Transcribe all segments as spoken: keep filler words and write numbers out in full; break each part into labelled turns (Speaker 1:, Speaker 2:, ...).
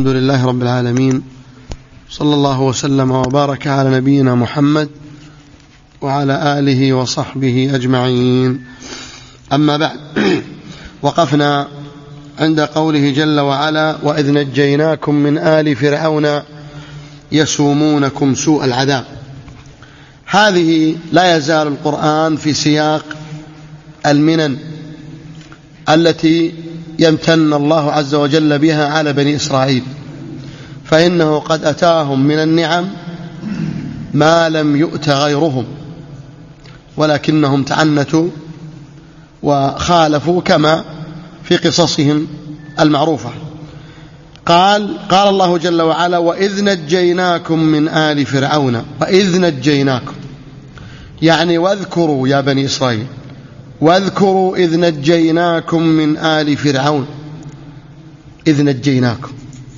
Speaker 1: الحمد لله رب العالمين، صلى الله وسلم وبارك على نبينا محمد وعلى آله وصحبه أجمعين. أما بعد، وقفنا عند قوله جل وعلا: وإذ نجيناكم من آل فرعون يسومونكم سوء العذاب. هذه لا يزال القرآن في سياق المنن التي يمتن الله عز وجل بها على بني إسرائيل، فإنه قد أتاهم من النعم ما لم يؤت غيرهم، ولكنهم تعنتوا وخالفوا كما في قصصهم المعروفة. قال قال الله جل وعلا: وإذ نجيناكم من آل فرعون. وإذ نجيناكم يعني واذكروا يا بني إسرائيل، واذكروا إذ نجيناكم من آل فرعون. إذ نجيناكم،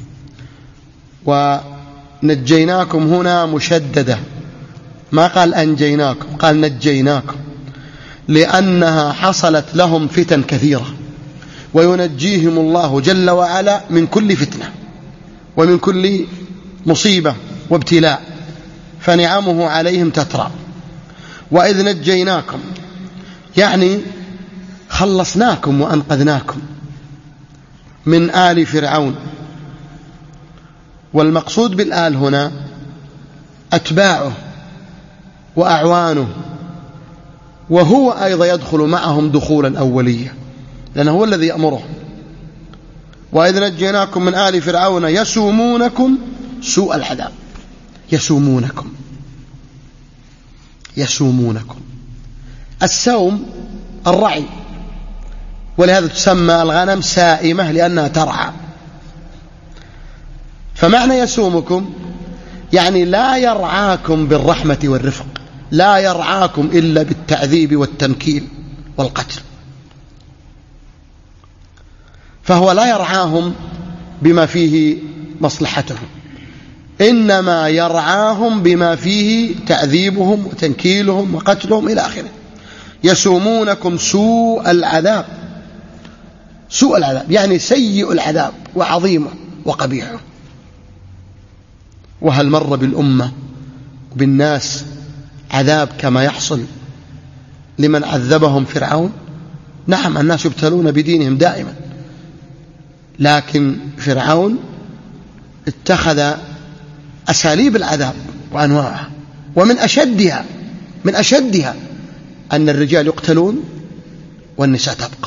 Speaker 1: ونجيناكم هنا مشددة، ما قال أنجيناكم، قال نجيناكم، لأنها حصلت لهم فتن كثيرة، وينجيهم الله جل وعلا من كل فتنة ومن كل مصيبة وابتلاء، فنعمه عليهم تترى. وإذ نجيناكم يعني خلصناكم وأنقذناكم من آل فرعون. والمقصود بالآل هنا أتباعه وأعوانه، وهو أيضا يدخل معهم دخولا أوليا، لأنه هو الذي يأمرهم. وإذ نجيناكم من آل فرعون يسومونكم سوء العذاب. يسومونكم يسومونكم السوم الرعي، ولهذا تسمى الغنم سائمة لأنها ترعى. فمعنى يسومكم يعني لا يرعاكم بالرحمة والرفق، لا يرعاكم إلا بالتعذيب والتنكيل والقتل، فهو لا يرعاهم بما فيه مصلحتهم، إنما يرعاهم بما فيه تعذيبهم وتنكيلهم وقتلهم إلى آخره. يسومونكم سوء العذاب. سوء العذاب يعني سيء العذاب وعظيمه وقبيحه. وهل مر بالأمة بالناس عذاب كما يحصل لمن عذبهم فرعون؟ نعم، الناس يبتلون بدينهم دائما، لكن فرعون اتخذ أساليب العذاب وأنواعها، ومن أشدها من أشدها أن الرجال يقتلون والنساء تبقى،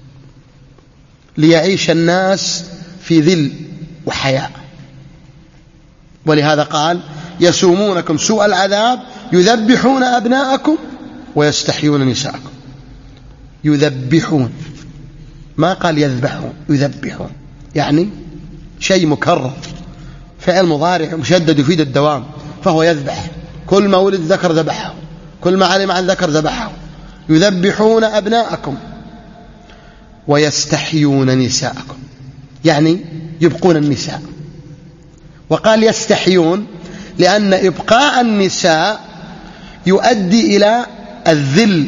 Speaker 1: ليعيش الناس في ذل وحياء. ولهذا قال: يسومونكم سوء العذاب يذبحون أبناءكم ويستحيون نساءكم. يذبحون، ما قال يذبحون، يذبحون يعني شيء مكرر، فعل مضارع مشدد يفيد الدوام، فهو يذبح. كل ما ولد ذكر ذبحه، كل ما علم عن ذكر ذبحه. يذبحون أبناءكم ويستحيون نساءكم يعني يبقون النساء. وقال يستحيون لأن إبقاء النساء يؤدي إلى الذل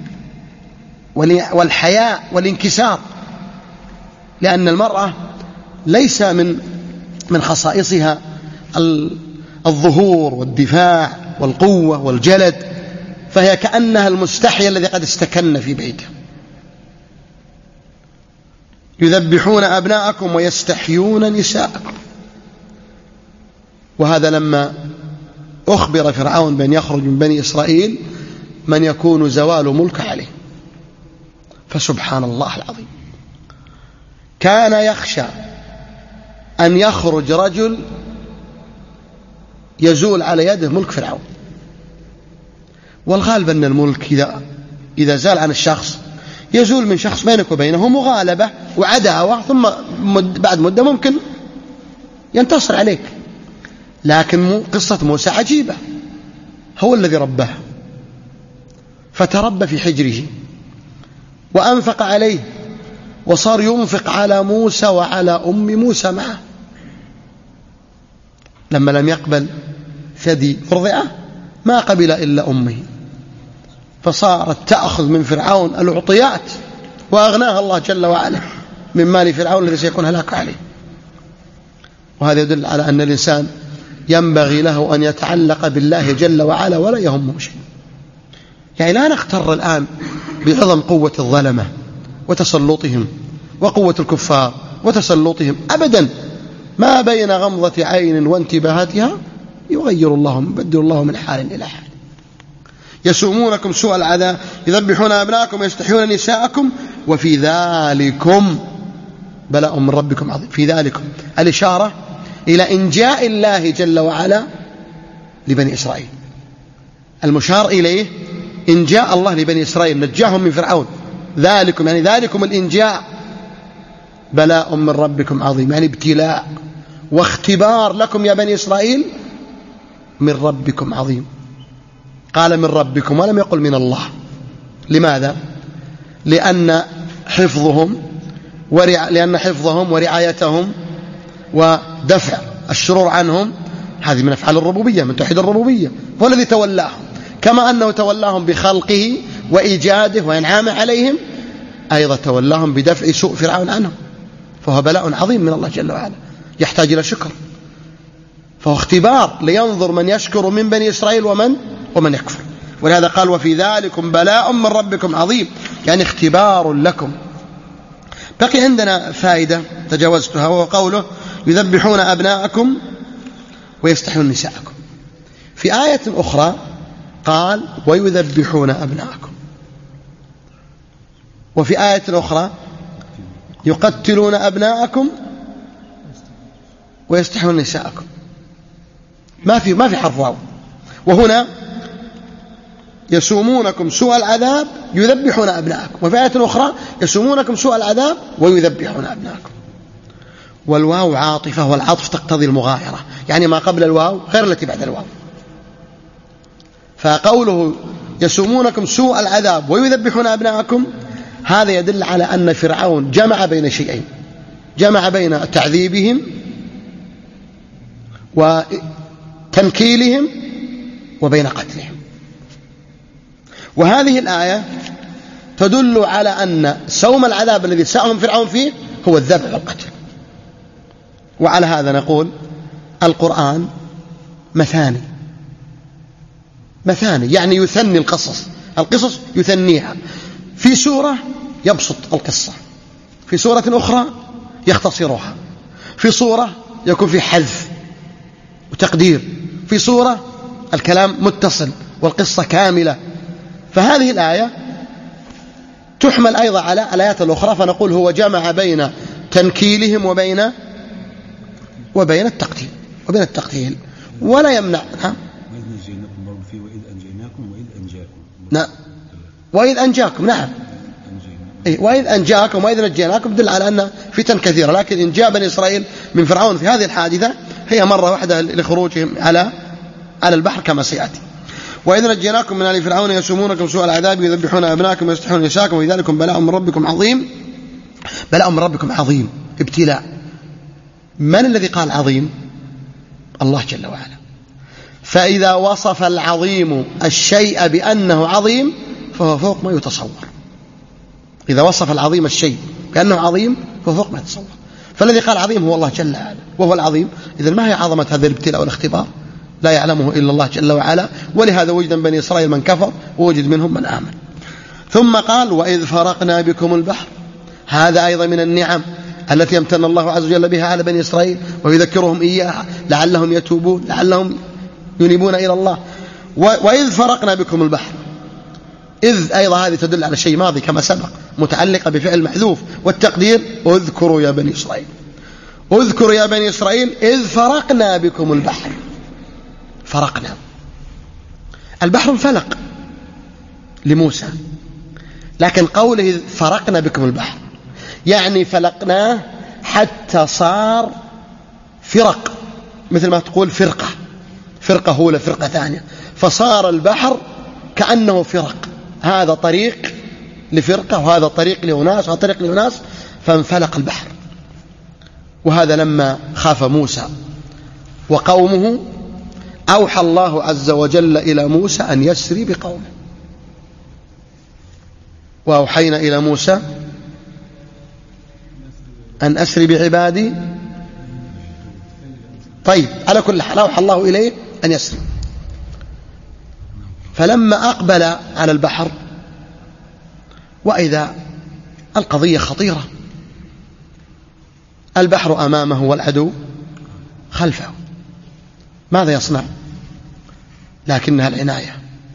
Speaker 1: والحياء والانكسار، لأن المرأة ليس من من خصائصها الظهور والدفاع والقوة والجلد، فهي كأنها المستحيا الذي قد استكن في بيته. يذبحون أبناءكم ويستحيون نساءكم. وهذا لما أخبر فرعون بأن يخرج من بني إسرائيل من يكون زوال ملك عليه. فسبحان الله العظيم، كان يخشى أن يخرج رجل يزول على يده ملك فرعون. والغالب أن الملك إذا, إذا زال عن الشخص يزول من شخص بينك وبينه مغالبة وعداوة، ثم مد بعد مدة ممكن ينتصر عليك. لكن قصة موسى عجيبة، هو الذي رباه، فتربى في حجره وأنفق عليه، وصار ينفق على موسى وعلى أم موسى معه. لما لم يقبل ثدي مرضعة ما قبل إلا أمه، فصارت تأخذ من فرعون العطيات، وأغناها الله جل وعلا من مال فرعون الذي سيكون هلاك عليه. وهذا يدل على أن الإنسان ينبغي له أن يتعلق بالله جل وعلا ولا يهمه شيء. يعني لا نغتر الآن بعظم قوة الظلمة وتسلطهم وقوة الكفار وتسلطهم أبدا. ما بين غمضة عين وانتباهاتها يغير الله يبدل الله من حال إلى حال. يسومونكم سوء العذاب يذبحون أبناءكم ويستحيون نساءكم وفي ذلكم بلاء من ربكم عظيم. في ذلكم الإشارة إلى إنجاء الله جل وعلا لبني إسرائيل. المشار إليه إنجاء الله لبني إسرائيل، نجاهم من فرعون. ذلكم يعني ذلكم الإنجاء بلاء من ربكم عظيم، يعني ابتلاء واختبار لكم يا بني إسرائيل من ربكم عظيم. قال من ربكم ولم يقل من الله. لماذا؟ لأن حفظهم ورع... لأن حفظهم ورعايتهم ودفع الشرور عنهم هذه من أفعال الربوبية، من توحيد الربوبية. هو الذي تولاهم، كما أنه تولاهم بخلقه وإيجاده وإنعامه عليهم، أيضا تولاهم بدفع سوء فرعون عنهم. فهو بلاء عظيم من الله جل وعلا يحتاج إلى شكر. فهو اختبار لينظر من يشكر من بني إسرائيل ومن ومن يكفر. ولهذا قال وفي ذلكم بلاء من ربكم عظيم، يعني اختبار لكم. بقي عندنا فائدة تجاوزتها، وهو قوله يذبحون أبناءكم ويستحيون نساءكم. في آية أخرى قال ويذبحون أبناءكم، وفي آية أخرى يقتلون أبناءكم ويستحيون نساءكم. ما في ما في حرف واو. وهنا يسومونكم سوء العذاب يذبحون أبناءكم، وفي آية أخرى يسومونكم سوء العذاب ويذبحون أبناءكم. والواو عاطفة، والعطف تقتضي المغايرة، يعني ما قبل الواو غير التي بعد الواو. فقوله يسومونكم سوء العذاب ويذبحون أبناءكم هذا يدل على أن فرعون جمع بين شيئين، جمع بين تعذيبهم وتنكيلهم وبين قتلهم. وهذه الآية تدل على أن سوم العذاب الذي ساهم فرعون فيه هو الذبح والقتل. وعلى هذا نقول القرآن مثاني، مثاني يعني يثني القصص، القصص يثنيها. في سورة يبسط القصة، في سورة أخرى يختصرها، في سورة يكون في حذف وتقدير، في سورة الكلام متصل والقصة كاملة. فهذه الآية تحمل أيضا على الآيات الأخرى، فنقول هو جمع بين تنكيلهم وبين وبين التقتيل وبين التقتيل ولا يمنع. نعم
Speaker 2: وإذ أنجيناكم وإذ أنجاكم.
Speaker 1: نعم وإذ أنجاكم. نعم إيه وإذ أنجاكم وإذ نجيناكم دل على أن فتن كثيرة، لكن إن جاء بني إسرائيل من فرعون في هذه الحادثة هي مرة واحدة لخروجهم على على البحر كما سيأتي. وإذ نجيناكم من آل فرعون يسومونكم سوء العذاب يذبحون أبناءكم ويستحيون نساءكم وفي ذلكم بلاء من ربكم عظيم. بلاء من ربكم عظيم، ابتلاء. من الذي قال عظيم؟ الله جل وعلا. فإذا وصف العظيم الشيء بأنه عظيم فهو فوق ما يتصور. إذا وصف العظيم الشيء بأنه عظيم فهو فوق ما يتصور. فالذي قال عظيم هو الله جل وعلا وهو العظيم. إذن ما هي عظمة هذا الابتلاء والاختبار؟ لا يعلمه إلا الله جل وعلا. ولهذا وجد من بني إسرائيل من كفر ووجد منهم من آمن. ثم قال وإذ فرقنا بكم البحر. هذا أيضا من النعم التي يمتن الله عز وجل بها على بني إسرائيل ويذكرهم إياها لعلهم يتوبون، لعلهم ينيبون إلى الله. وإذ فرقنا بكم البحر. إذ أيضا هذه تدل على شيء ماضي كما سبق، متعلقة بفعل محذوف، والتقدير اذكروا يا بني إسرائيل. اذكروا يا بني إسرائيل إذ فرقنا بكم البحر. فرقنا، البحر فلق لموسى، لكن قوله فرقنا بكم البحر يعني فلقناه حتى صار فرق، مثل ما تقول فرقة، فرقة أولى فرقة ثانية، فصار البحر كأنه فرق، هذا طريق لفرقة وهذا طريق لأناس وهذا طريق لأناس، فانفلق البحر. وهذا لما خاف موسى وقومه أوحى الله عز وجل إلى موسى أن يسري بقومه. وأوحينا إلى موسى أن أسري بعبادي طيب على كل حال أوحى الله إليه أن يسري. فلما أقبل على البحر وإذا القضية خطيرة، البحر أمامه والعدو خلفه، ماذا يصنع؟ لكنها العناية،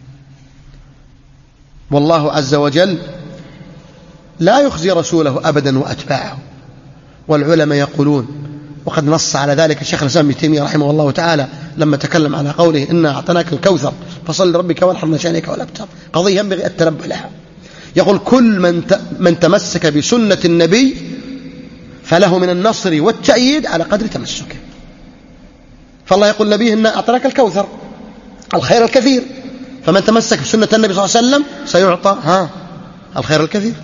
Speaker 1: والله عز وجل لا يخزي رسوله أبدا وأتباعه. والعلماء يقولون، وقد نص على ذلك الشيخ الإسلام ابن تيمية رحمه الله تعالى لما تكلم على قوله إنا أعطيناك الكوثر فصل لربك وانحر من شانك والأبتر، قضية ينبغي التنبه لها. يقول كل من من تمسك بسنة النبي فله من النصر والتأييد على قدر تمسكه. فالله يقول نبيه إنا أعطيناك الكوثر، الخير الكثير، فمن تمسك بسنة النبي صلى الله عليه وسلم سيعطى ها الخير الكثير.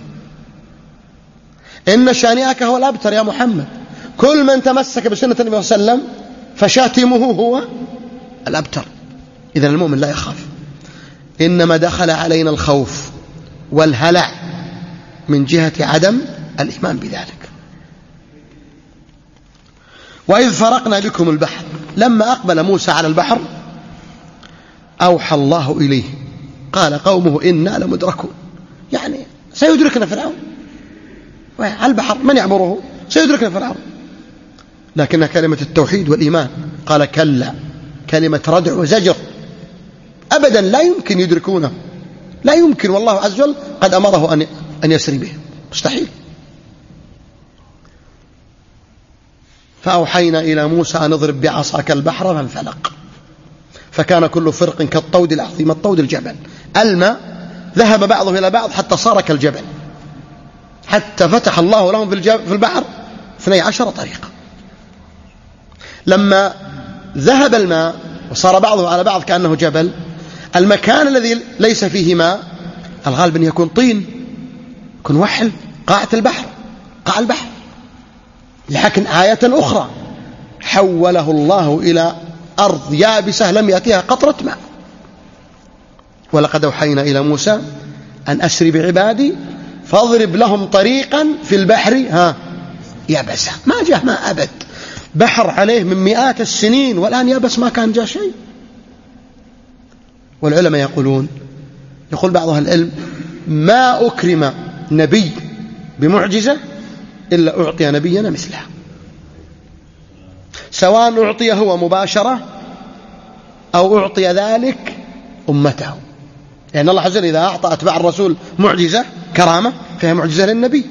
Speaker 1: إن شانئك هو الأبتر يا محمد، كل من تمسك بسنة النبي صلى الله عليه وسلم فشاتمه هو الأبتر. إذن المؤمن لا يخاف، إنما دخل علينا الخوف والهلع من جهة عدم الإيمان بذلك. وإذ فرقنا بكم البحر، لما أقبل موسى على البحر أوحى الله إليه، قال قومه إنا لمدركون، يعني سيدركنا فرعون على البحر، من يعبره سيدركنا فرعون. لكنها كلمة التوحيد والإيمان، قال كلا، كلمة ردع وزجر، أبدا لا يمكن يدركونه، لا يمكن، والله عز وجل قد أمره أن أن يسري به، مستحيل. فأوحينا إلى موسى أن اضرب بعصاك البحر فانفلق فكان كل فرق كالطود العظيم. الطود الجبل، الماء ذهب بعضه إلى بعض حتى صار كالجبل، حتى فتح الله لهم في البحر اثني عشر طريقة. لما ذهب الماء وصار بعضه على بعض كأنه جبل، المكان الذي ليس فيه ماء الغالب أن يكون طين، يكون وحل، قاعة البحر، قاع البحر. لكن آية أخرى حوله الله إلى أرض يابسة لم يأتيها قطرة ماء. ولقد أوحينا إلى موسى أن أسري بعبادي فاضرب لهم طريقا في البحر ها يابسة، ما جاء ماء أبد، بحر عليه من مئات السنين والآن يابس، ما كان جاء شيء. والعلماء يقولون، يقول بعض أهل العلم ما أكرم نبي بمعجزة إلا أعطي نبينا مثلها، سواء أعطي هو مباشرة أو أعطي ذلك أمته. لأن يعني الله عز وجل إذا أعطى أتباع الرسول معجزة كرامة فيها معجزة للنبي.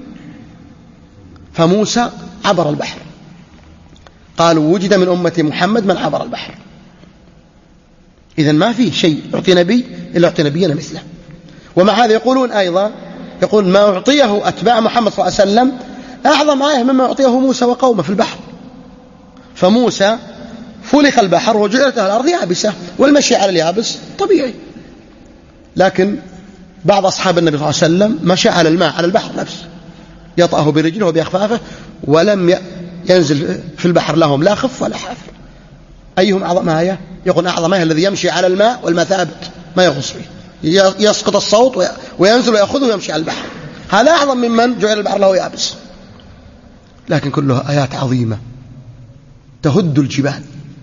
Speaker 1: فموسى عبر البحر، قالوا وجد من أمة محمد من عبر البحر. إذن ما في شيء أعطي نبي إلا أعطي نبينا مثله. ومع هذا يقولون أيضا، يقول ما أعطيه أتباع محمد صلى الله عليه وسلم أعظم آية مما أعطيه موسى وقومه في البحر. فموسى فلق البحر وجعلت الأرض يابسة، والمشي على اليابس طبيعي. لكن بعض أصحاب النبي صلى الله عليه وسلم مشى على الماء على البحر نفسه، يطأه برجله وبأخفافه، ولم ينزل في البحر لهم لا خف ولا حافر. أيهم أعظم آية؟ يقول أعظم آية الذي يمشي على الماء والماء ثابت ما يغص فيه، يسقط الصوت وينزل ويأخذه ويمشي على البحر. هذا أعظم ممن جعل البحر له يابس. لكن كلها آيات عظيمة تهد الجبال،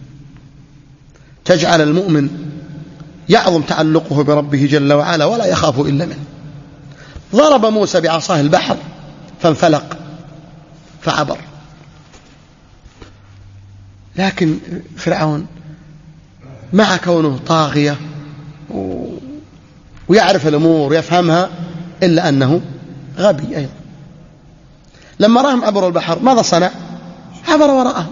Speaker 1: تجعل المؤمن يعظم تعلقه بربه جل وعلا ولا يخاف إلا منه. ضرب موسى بعصاه البحر فانفلق فعبر. لكن فرعون مع كونه طاغية ويعرف الأمور ويفهمها إلا أنه غبي أيضا. لما راهم عبروا البحر ماذا صنع؟ عبر وراءهم،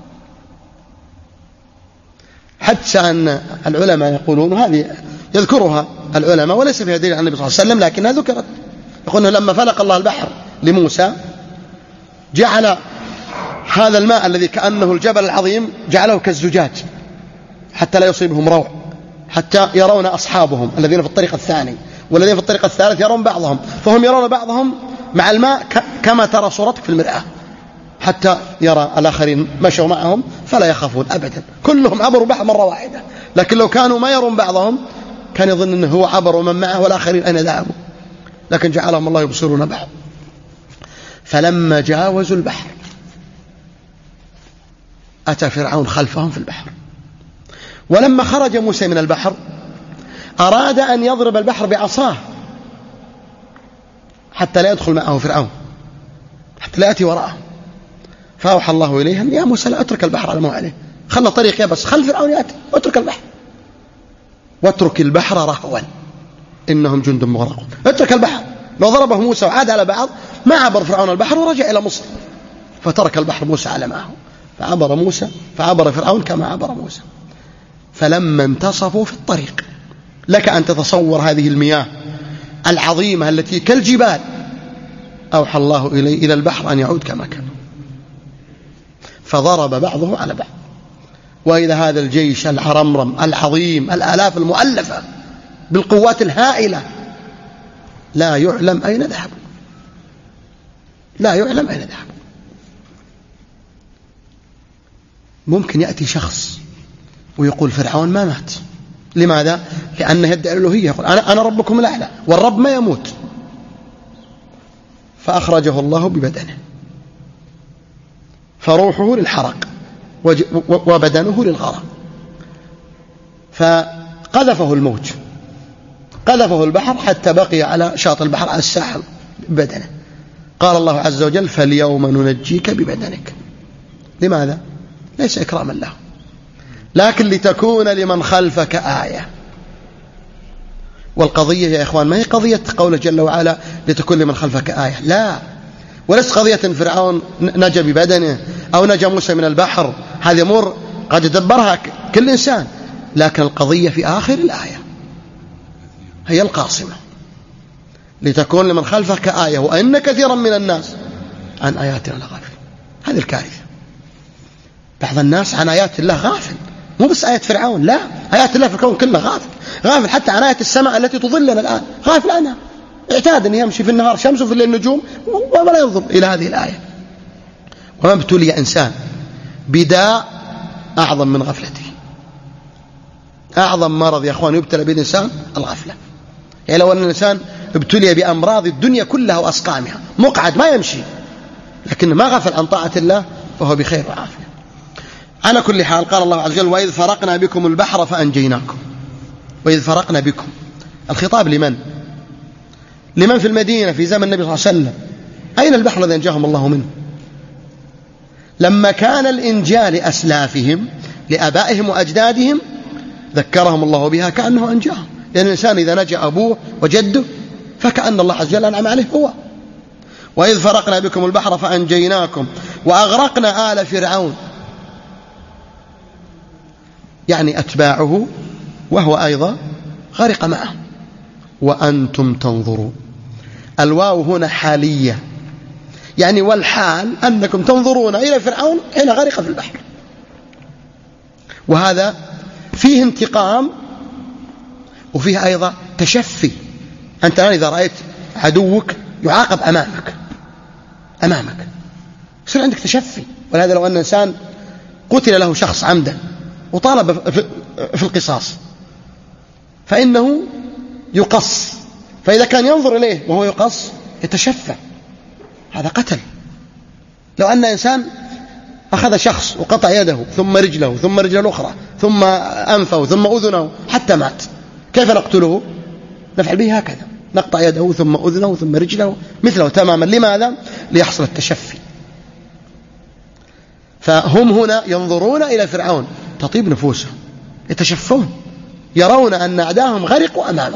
Speaker 1: حتى أن العلماء يقولون، وهذه يذكرها العلماء وليس فيها دليل عن النبي صلى الله عليه وسلم لكنها ذكرت، يقولون لما فلق الله البحر لموسى جعل هذا الماء الذي كأنه الجبل العظيم جعله كالزجاج حتى لا يصيبهم روع، حتى يرون أصحابهم الذين في الطريق الثاني والذين في الطريق الثالث يرون بعضهم، فهم يرون بعضهم مع الماء كما ترى صورتك في المرآة، حتى يرى الآخرين مشوا معهم فلا يخافون أبدا. كلهم عبروا بحر مرة واحدة. لكن لو كانوا ما يرون بعضهم كان يظن أنه هو عبر ومن معه والآخرين أين ذهبوا، لكن جعلهم الله يبصرون بعض. فلما جاوزوا البحر أتى فرعون خلفهم في البحر. ولما خرج موسى من البحر أراد أن يضرب البحر بعصاه حتى لا يدخل معه فرعون، حتى لا يأتي وراءه. فأوحى الله إليهم: يا موسى لا أترك البحر على ما عليه، خلنا طريق يا بس خل فرعون يأتي، واترك البحر، واترك البحر رهوا إنهم جند مغرقون. اترك البحر. لو ضربه موسى وعاد على بعض ما عبر فرعون البحر ورجع إلى مصر، فترك البحر موسى على معه، فعبر موسى فعبر فرعون كما عبر موسى. فلما انتصفوا في الطريق، لك أن تتصور هذه المياه العظيمة التي كالجبال، أوحى الله إليه إلى البحر أن يعود كما كان، فضرب بعضه على بعض. وإذا هذا الجيش العرمرم العظيم الآلاف المؤلفة بالقوات الهائلة لا يعلم أين ذهبوا، لا يعلم أين ذهبوا. ممكن يأتي شخص ويقول فرعون ما مات. لماذا؟ لأنه يدعي الألوهية، يقول أنا أنا ربكم الأعلى، والرب ما يموت. فأخرجه الله ببدنه، فروحه للحرق وبدنه للغرق، فقذفه الموج، قذفه البحر حتى بقي على شاطئ البحر على الساحل ببدنه. قال الله عز وجل: فاليوم ننجيك ببدنك. لماذا؟ ليس إكراما له، لكن لتكون لمن خلفك آية. والقضية يا إخوان ما هي قضية قوله جل وعلا لتكون لمن خلفك آية، لا، وليس قضية فرعون نجا ببدنه أو نجا موسى من البحر، هذه أمور قد يدبرها كل إنسان، لكن القضية في آخر الآية هي القاصمة: لتكون لمن خلفك آية وإن كثيرا من الناس عن آياتنا لغافل. هذه الكارثة، بعض الناس عن آيات الله غافل، مو بس آيات فرعون، لا، آيات الله في الكون كله غافل، غافل حتى عن آية السماء التي تظلنا الآن، غافل عنها، اعتاد أن يمشي في النهار شمس وفي الليل نجوم ولا ينظر إلى هذه الآية. وما ابتلي إنسان بداء أعظم من غفلته. أعظم مرض يا أخوان يبتلى به الإنسان الغفلة. يعني لو أن الإنسان ابتلي بأمراض الدنيا كلها وأسقامها، مقعد ما يمشي، لكن ما غفل عن طاعة الله فهو بخير وعافية. على كل حال قال الله عز وجل: وإذ فرقنا بكم البحر فأنجيناكم. وإذ فرقنا بكم، الخطاب لمن؟ لمن في المدينة في زمن النبي صلى الله عليه وسلم. أين البحر الذي أنجاهم الله منه؟ لما كان الإنجاء لأسلافهم لآبائهم وأجدادهم ذكرهم الله بها كأنه أنجاهم، لأن الإنسان إذا نجا أبوه وجده فكأن الله عز وجل أنعم عليه هو. وإذ فرقنا بكم البحر فأنجيناكم وأغرقنا آل فرعون، يعني أتباعه، وهو أيضا غرق معه وأنتم تنظرون. الواو هنا حالية، يعني والحال أنكم تنظرون إلى فرعون حين غرق في البحر. وهذا فيه انتقام وفيه أيضا تشفي. أنت الآن إذا رأيت عدوك يعاقب أمامك أمامك يصير عندك تشفي. ولهذا لو أن إنسان قتل له شخص عمدا وطالب في القصاص فإنه يقص، فإذا كان ينظر إليه وهو يقص يتشفى، هذا قتل. لو أن إنسان أخذ شخص وقطع يده ثم رجله ثم رجله الأخرى ثم أنفه ثم أذنه حتى مات، كيف نقتله؟ نفعل به هكذا، نقطع يده ثم أذنه ثم رجله مثله تماما. لماذا؟ ليحصل التشفي. فهم هنا ينظرون إلى فرعون تطيب نفوسهم، يتشفون، يرون أن أعداهم غرقوا أمامهم.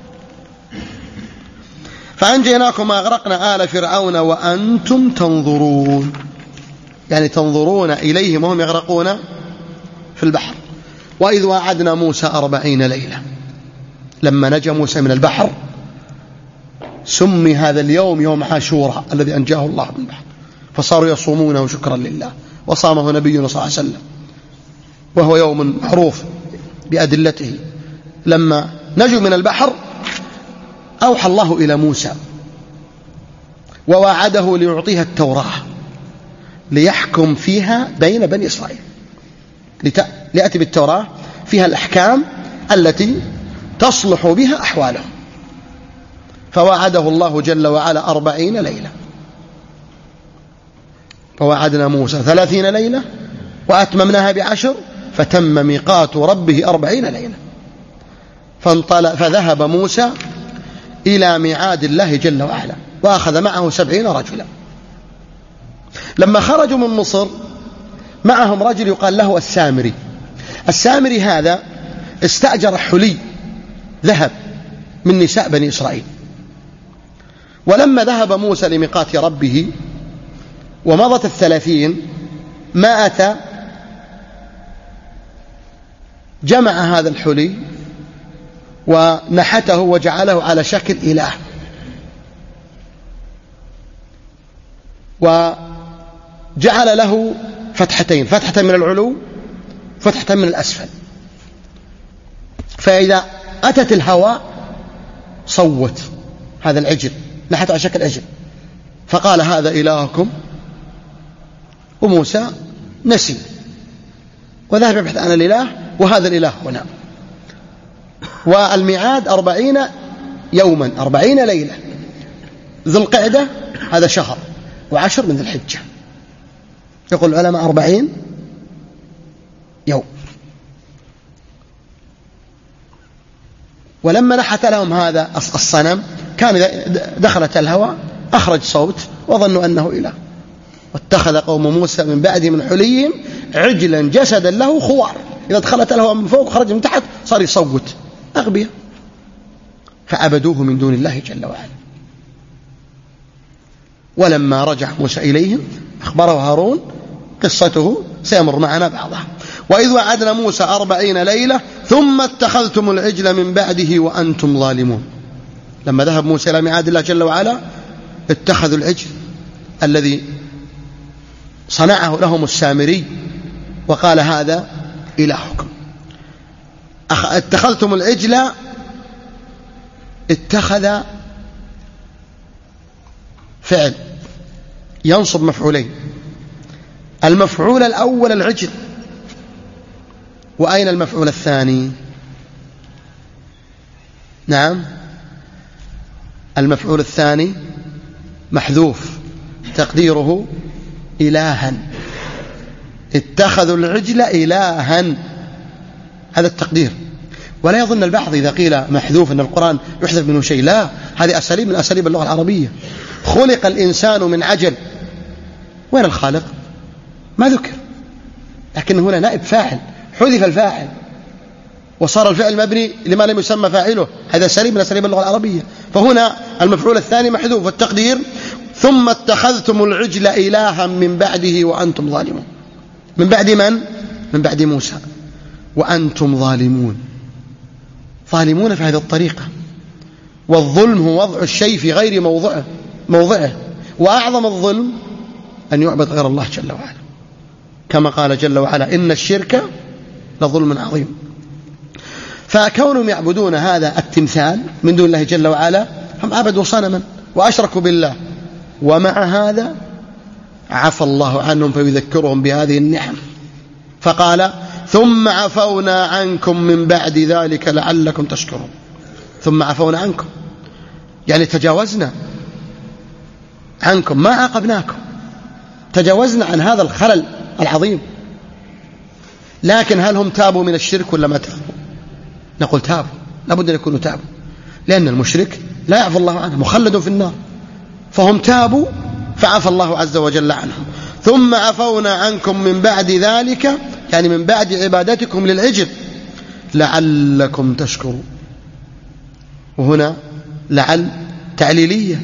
Speaker 1: فأنجيناكم وأغرقنا آل فرعون وأنتم تنظرون، يعني تنظرون إليهم وهم يغرقون في البحر. وإذ وعدنا موسى أربعين ليلة، لما نجا موسى من البحر سمي هذا اليوم يوم عاشوراء الذي أنجاه الله من البحر، فصاروا يصومونه شكرا لله، وصامه نبينا صلى الله عليه وسلم، وهو يوم معروف بأدلته. لما نجوا من البحر أوحى الله إلى موسى ووعده ليعطيها التوراة ليحكم فيها بين بني إسرائيل، ليأتي بالتوراة فيها الأحكام التي تصلح بها أحوالهم. فوعده الله جل وعلا أربعين ليلة، ووعدنا موسى ثلاثين ليلة وأتممناها بعشر فتم ميقات ربه أربعين ليلة. فانطلق فذهب موسى إلى ميعاد الله جل وعلا وأخذ معه سبعين رجلا. لما خرجوا من مصر معهم رجل يقال له السامري. السامري هذا استأجر حلي ذهب من نساء بني إسرائيل. ولما ذهب موسى لميقات ربه ومضت الثلاثين ما أتى جمع هذا الحلي ونحته وجعله على شكل إله، وجعل له فتحتين، فتحة من العلو فتحة من الأسفل، فإذا أتت الهواء صوت هذا العجل، نحته على شكل عجل، فقال هذا إلهكم. وموسى نسي وذهب يبحث عن الإله، وهذا الإله هنا. والميعاد أربعين يوما أربعين ليلة. ذو القعدة هذا شهر وعشر من ذي الحجة. يقول العلماء أربعين يوم. ولما نحت لهم هذا الصنم كان إذا دخلت الهواء أخرج صوت وظنوا أنه إله. واتخذ قوم موسى من بعد من حليهم عجلا جسدا له خوار، إذا دخلت الهواء من فوق خرج من تحت صار يصوت. أغبياء. فعبدوه من دون الله جل وعلا. ولما رجع موسى إليهم أخبره هارون قصته سيمر معنا بعضها. وإذ وعدنا موسى أربعين ليلة ثم اتخذتم العجل من بعده وأنتم ظالمون. لما ذهب موسى إلى ميعاد الله جل وعلا اتخذوا العجل الذي صنعه لهم السامري وقال هذا إلهكم. اتخذتم العجل، اتخذ فعل ينصب مفعولين. المفعول الأول العجل، وأين المفعول الثاني؟ نعم المفعول الثاني محذوف تقديره إلها. اتخذوا العجل إلها، هذا التقدير. ولا يظن البعض إذا قيل محذوف أن القرآن يحذف منه شيء، لا، هذه أساليب من أساليب اللغة العربية. خلق الإنسان من عجل، وين الخالق؟ ما ذكر، لكن هنا نائب فاعل، حذف الفاعل وصار الفعل مبني لما لم يسمى فاعله، هذا أساليب من أساليب اللغة العربية. فهنا المفعول الثاني محذوف، والتقدير ثم اتخذتم العجل إلها من بعده وأنتم ظالمون. من بعد من؟ من بعد موسى. وأنتم ظالمون، ظالمون في هذه الطريقة. والظلم هو وضع الشيء في غير موضعه موضعه وأعظم الظلم أن يعبد غير الله جل وعلا، كما قال جل وعلا إن الشرك لظلم عظيم. فكونهم يعبدون هذا التمثال من دون الله جل وعلا هم عبدوا صنما وأشركوا بالله، ومع هذا عفى الله عنهم فيذكرهم بهذه النعم. فقال ثم عفونا عنكم من بعد ذلك لعلكم تشكرون. ثم عفونا عنكم يعني تجاوزنا عنكم، ما عاقبناكم، تجاوزنا عن هذا الخلل العظيم. لكن هل هم تابوا من الشرك ولا ما تابوا؟ نقول تابوا، لابد أن يكونوا تابوا، لأن المشرك لا يعفى الله عنه، مخلد في النار. فهم تابوا فعفى الله عز وجل عنهم. ثم عفونا عنكم من بعد ذلك يعني من بعد عبادتكم للعجل لعلكم تشكرون. وهنا لعل تعليلية،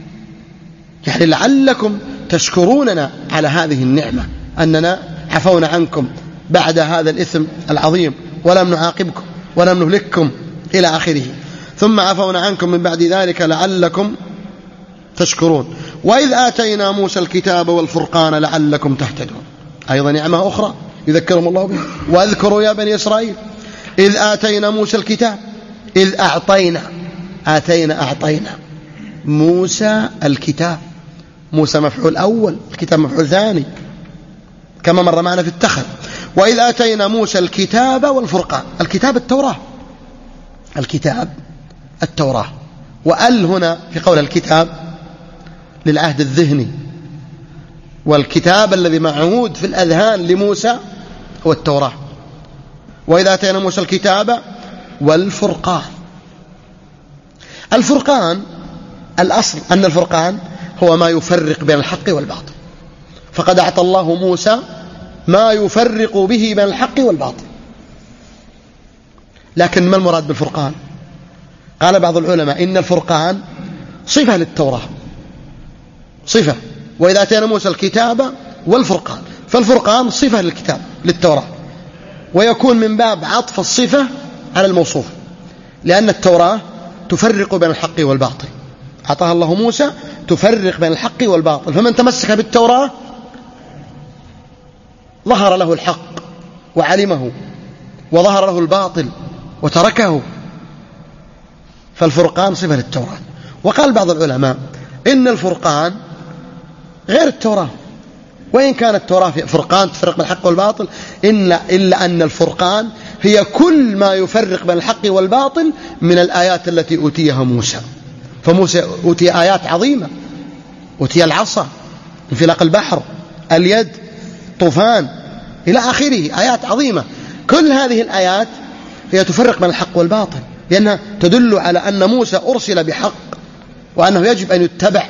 Speaker 1: يعني لعلكم تشكروننا على هذه النعمة أننا عفونا عنكم بعد هذا الإثم العظيم ولم نعاقبكم ولم نهلككم إلى آخره. ثم عفونا عنكم من بعد ذلك لعلكم تشكرون. وإذ آتينا موسى الكتاب والفرقان لعلكم تهتدون، أيضا نعمة أخرى يذكرهم الله بها. واذكروا يا بني إسرائيل إذ آتينا موسى الكتاب، إذ أعطينا آتينا أعطينا موسى الكتاب. موسى مفعول أول، الكتاب مفعول ثاني كما مر معنا في التخذ. وإذ آتينا موسى الكتاب والفرقان، الكتاب التوراة، الكتاب التوراة. وأل هنا في قول الكتاب للعهد الذهني، والكتاب الذي معهود في الأذهان لموسى هو التوراة. وإذا آتينا موسى الكتاب والفرقان. الفرقان الأصل أن الفرقان هو ما يفرق بين الحق والباطل، فقد أعطى الله موسى ما يفرق به بين الحق والباطل. لكن ما المراد بالفرقان؟ قال بعض العلماء إن الفرقان صفة للتوراة، صفة. وإذا آتينا موسى الكتاب والفرقان، فالفرقان صفة للكتاب للتوراة، ويكون من باب عطف الصفة على الموصوف، لأن التوراة تفرق بين الحق والباطل، أعطاها الله موسى تفرق بين الحق والباطل، فمن تمسك بالتوراة ظهر له الحق وعلمه، وظهر له الباطل وتركه. فالفرقان صفة للتوراة. وقال بعض العلماء إن الفرقان غير التوراة، وإن كانت التوراة فرقان تفرق بين الحق والباطل، إلا, إلا أن الفرقان هي كل ما يفرق بين الحق والباطل من الآيات التي أوتيها موسى. فموسى أوتي آيات عظيمة، أوتي العصا، انفلاق البحر، اليد، طوفان، إلى آخره، آيات عظيمة. كل هذه الآيات هي تفرق بين الحق والباطل، لأنها تدل على أن موسى أرسل بحق وأنه يجب أن يتبع.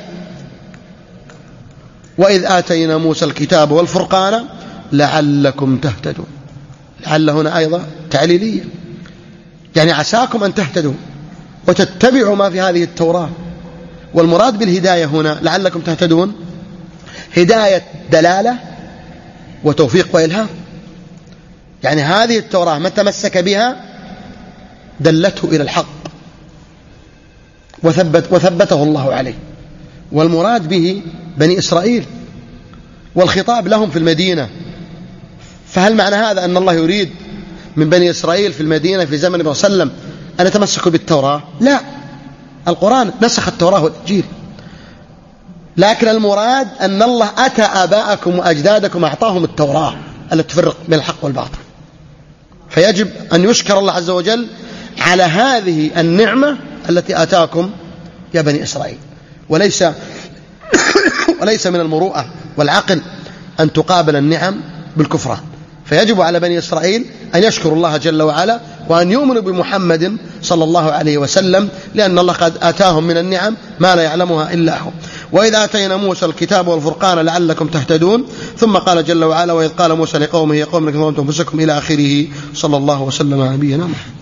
Speaker 1: وإذ آتينا موسى الكتاب والفرقان لعلكم تهتدون. لعل هنا أيضا تعليلية، يعني عساكم أن تهتدوا وتتبعوا ما في هذه التوراة. والمراد بالهداية هنا لعلكم تهتدون هداية دلالة وتوفيق وإلهام. يعني هذه التوراة من تمسك بها دلته إلى الحق وثبت وثبته الله عليه. والمراد به بني إسرائيل، والخطاب لهم في المدينة. فهل معنى هذا أن الله يريد من بني إسرائيل في المدينة في زمن النبي صلى الله عليه وسلم أن يتمسكوا بالتوراة؟ لا، القرآن نسخ التوراة والإنجيل. لكن المراد أن الله أتى آباءكم وأجدادكم أعطاهم التوراة التي تفرق بين الحق والباطل. فيجب أن يشكر الله عز وجل على هذه النعمة التي آتاكم يا بني إسرائيل. وليس وليس من المروءة والعقل أن تقابل النعم بالكفران. فيجب على بني إسرائيل أن يشكروا الله جل وعلا وأن يؤمنوا بمحمد صلى الله عليه وسلم، لأن الله قد آتاهم من النعم ما لا يعلمها إلا هو. وإذا آتينا موسى الكتاب والفرقان لعلكم تهتدون. ثم قال جل وعلا: وإذ قال موسى لقومه يا قوم لكم ظلمتم أنفسكم، إلى آخره. صلى الله وسلم على نبينا محمد.